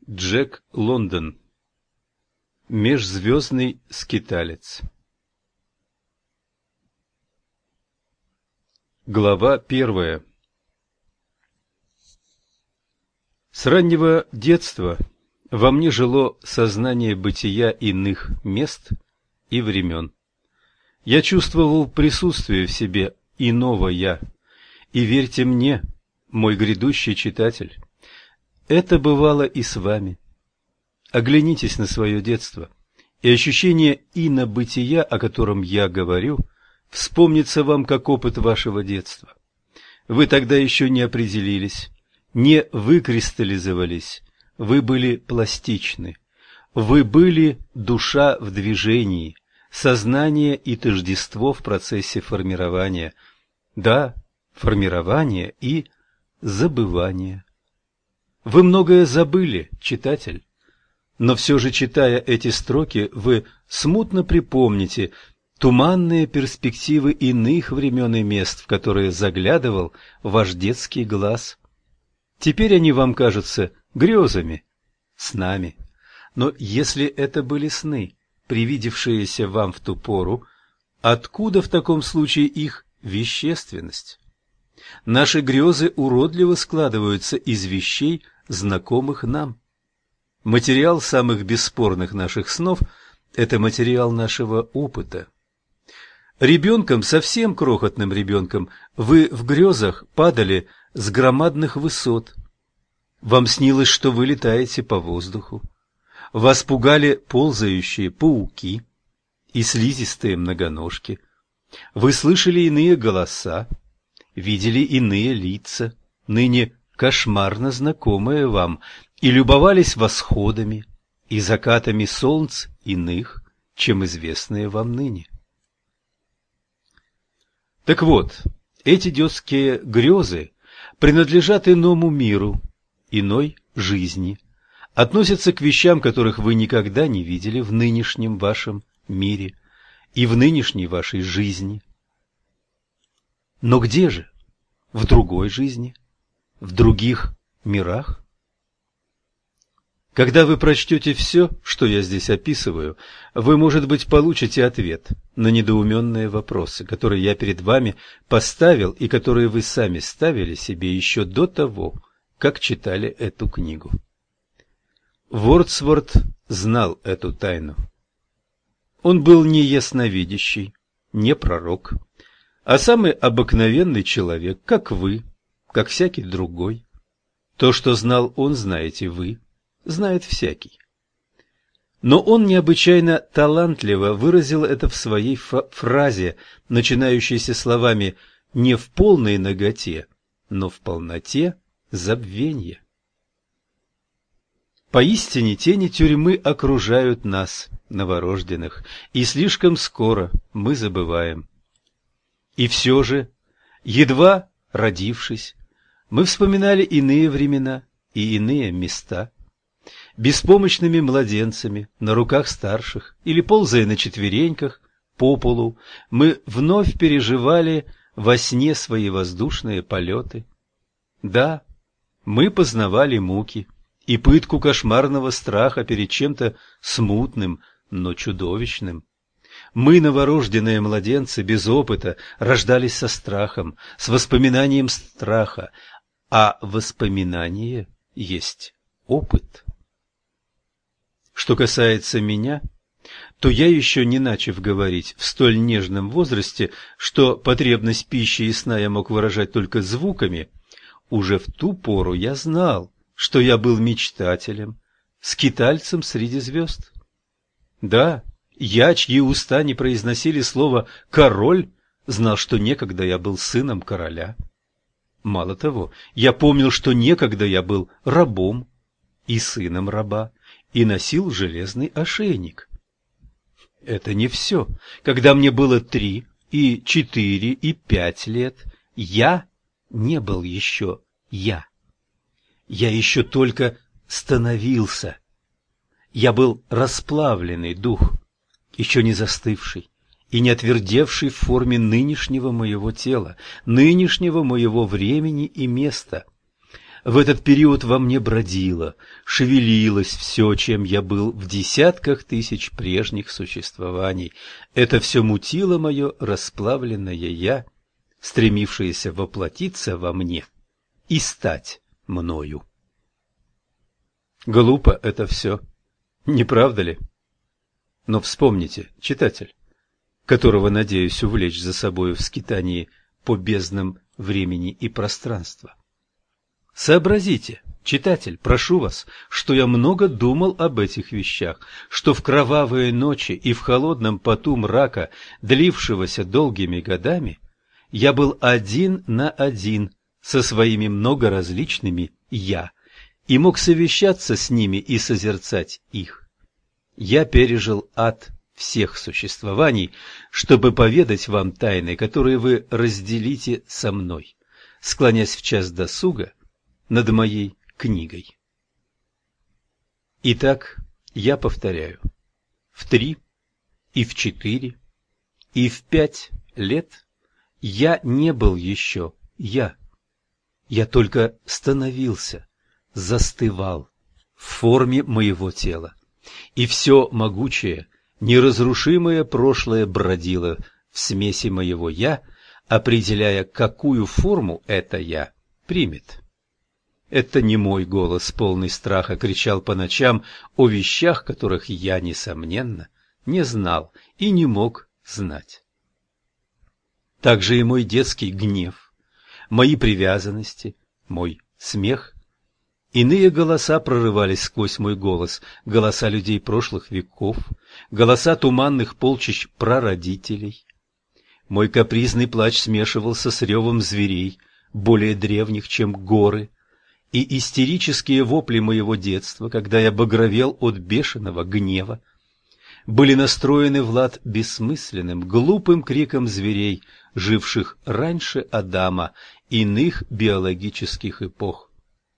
Джек Лондон. Межзвездный скиталец. Глава 1. С раннего детства во мне жило сознание бытия иных мест и времен. Я чувствовал присутствие в себе иного «я», и верьте мне, мой грядущий читатель, это бывало и с вами. Оглянитесь на свое детство, и ощущение инобытия, о котором я говорю, вспомнится вам как опыт вашего детства. Вы тогда еще не определились, не выкристаллизовались, вы были пластичны, вы были душа в движении, сознание и тождество в процессе формирования. Да, формирования и забывания. Вы многое забыли, читатель, но все же, читая эти строки, вы смутно припомните туманные перспективы иных времен и мест, в которые заглядывал ваш детский глаз. Теперь они вам кажутся грезами, снами. Но если это были сны, привидевшиеся вам в ту пору, откуда в таком случае их вещественность? Наши грезы уродливо складываются из вещей, знакомых нам. Материал самых бесспорных наших снов – это материал нашего опыта. Ребенком, совсем крохотным ребенком, вы в грезах падали с громадных высот. Вам снилось, что вы летаете по воздуху. Вас пугали ползающие пауки и слизистые многоножки. Вы слышали иные голоса, видели иные лица, ныне кошмарно знакомые вам, и любовались восходами и закатами солнц иных, чем известные вам ныне. Так вот, эти детские грезы принадлежат иному миру, иной жизни, относятся к вещам, которых вы никогда не видели в нынешнем вашем мире и в нынешней вашей жизни. Но где же? В другой жизни? В других мирах? Когда вы прочтете все, что я здесь описываю, вы, может быть, получите ответ на недоуменные вопросы, которые я перед вами поставил и которые вы сами ставили себе еще до того, как читали эту книгу. Вордсворт знал эту тайну. Он был не ясновидящий, не пророк, а самый обыкновенный человек, как вы, как всякий другой. То, что знал он, знаете вы, знает всякий. Но он необычайно талантливо выразил это в своей фразе, начинающейся словами «не в полной наготе, но в полноте забвенья». Поистине тени тюрьмы окружают нас, новорожденных, и слишком скоро мы забываем. И все же, едва родившись, мы вспоминали иные времена и иные места. Беспомощными младенцами на руках старших или ползая на четвереньках по полу, мы вновь переживали во сне свои воздушные полеты. Да, мы познавали муки и пытку кошмарного страха перед чем-то смутным, но чудовищным. Мы, новорожденные младенцы, без опыта, рождались со страхом, с воспоминанием страха, а воспоминание есть опыт. Что касается меня, то я, еще не начав говорить в столь нежном возрасте, что потребность пищи и сна я мог выражать только звуками, уже в ту пору я знал, что я был мечтателем, скитальцем среди звезд. Да, я, чьи уста не произносили слово «король», знал, что некогда я был сыном короля. Мало того, я помнил, что некогда я был рабом и сыном раба, и носил железный ошейник. Это не все. Когда мне было 3, и 4, и 5 лет, я не был еще я. Я еще только становился. Я был расплавленный дух, еще не застывший и не отвердевший в форме нынешнего моего тела, нынешнего моего времени и места. В этот период во мне бродило, шевелилось все, чем я был в десятках тысяч прежних существований. Это все мутило мое расплавленное «я», стремившееся воплотиться во мне и стать мною. Глупо это все, не правда ли? Но вспомните, читатель, которого надеюсь увлечь за собою в скитании по безднам времени и пространства. Сообразите, читатель, прошу вас, что я много думал об этих вещах, что в кровавые ночи и в холодном поту мрака, длившегося долгими годами, я был один на один со своими многоразличными «я» и мог совещаться с ними и созерцать их. Я пережил ад всех существований, чтобы поведать вам тайны, которые вы разделите со мной, склонясь в час досуга над моей книгой. Итак, я повторяю, в 3 и в 4 и в 5 лет я не был еще я. Я только становился, застывал в форме моего тела, и все могучее, неразрушимое прошлое бродило в смеси моего «я», определяя, какую форму это «я» примет. Это не мой голос, полный страха, кричал по ночам о вещах, которых я, несомненно, не знал и не мог знать. Также и мой детский гнев, мои привязанности, мой смех. Иные голоса прорывались сквозь мой голос, голоса людей прошлых веков, голоса туманных полчищ прародителей. Мой капризный плач смешивался с ревом зверей, более древних, чем горы, и истерические вопли моего детства, когда я багровел от бешеного гнева, были настроены в лад бессмысленным, глупым криком зверей, живших раньше Адама, иных биологических эпох.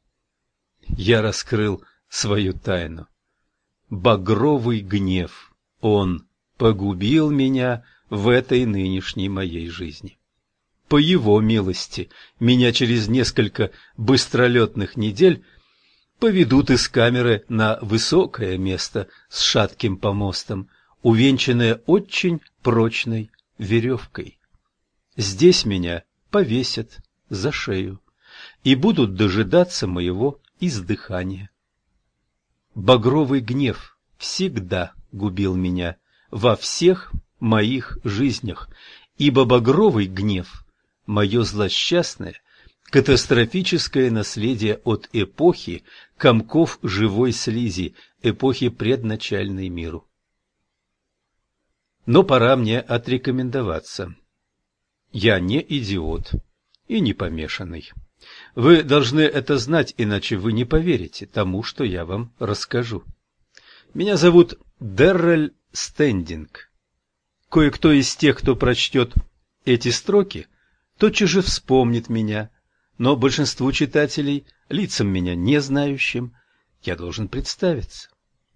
Я раскрыл свою тайну. Багровый гнев, он погубил меня в этой нынешней моей жизни. По его милости меня через несколько быстролетных недель поведут из камеры на высокое место с шатким помостом, увенчанное очень прочной веревкой. Здесь меня повесят за шею и будут дожидаться моего издыхания. Багровый гнев всегда губил меня во всех моих жизнях, ибо багровый гнев — мое злосчастное, катастрофическое наследие от эпохи комков живой слизи, эпохи предначальной миру. Но пора мне отрекомендоваться. Я не идиот и не помешанный. Вы должны это знать, иначе вы не поверите тому, что я вам расскажу. Меня зовут Деррель Стендинг. Кое-кто из тех, кто прочтет эти строки, тотчас же вспомнит меня, но большинству читателей, лицам меня не знающим, я должен представиться.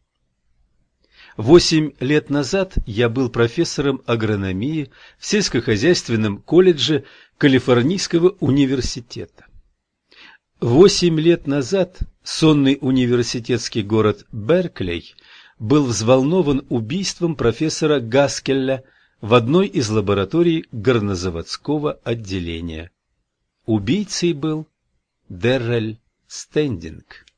8 лет назад я был профессором агрономии в сельскохозяйственном колледже Калифорнийского университета. 8 лет назад сонный университетский город Беркли был взволнован убийством профессора Гаскелля в одной из лабораторий горнозаводского отделения. Убийцей был Деррель Стендинг.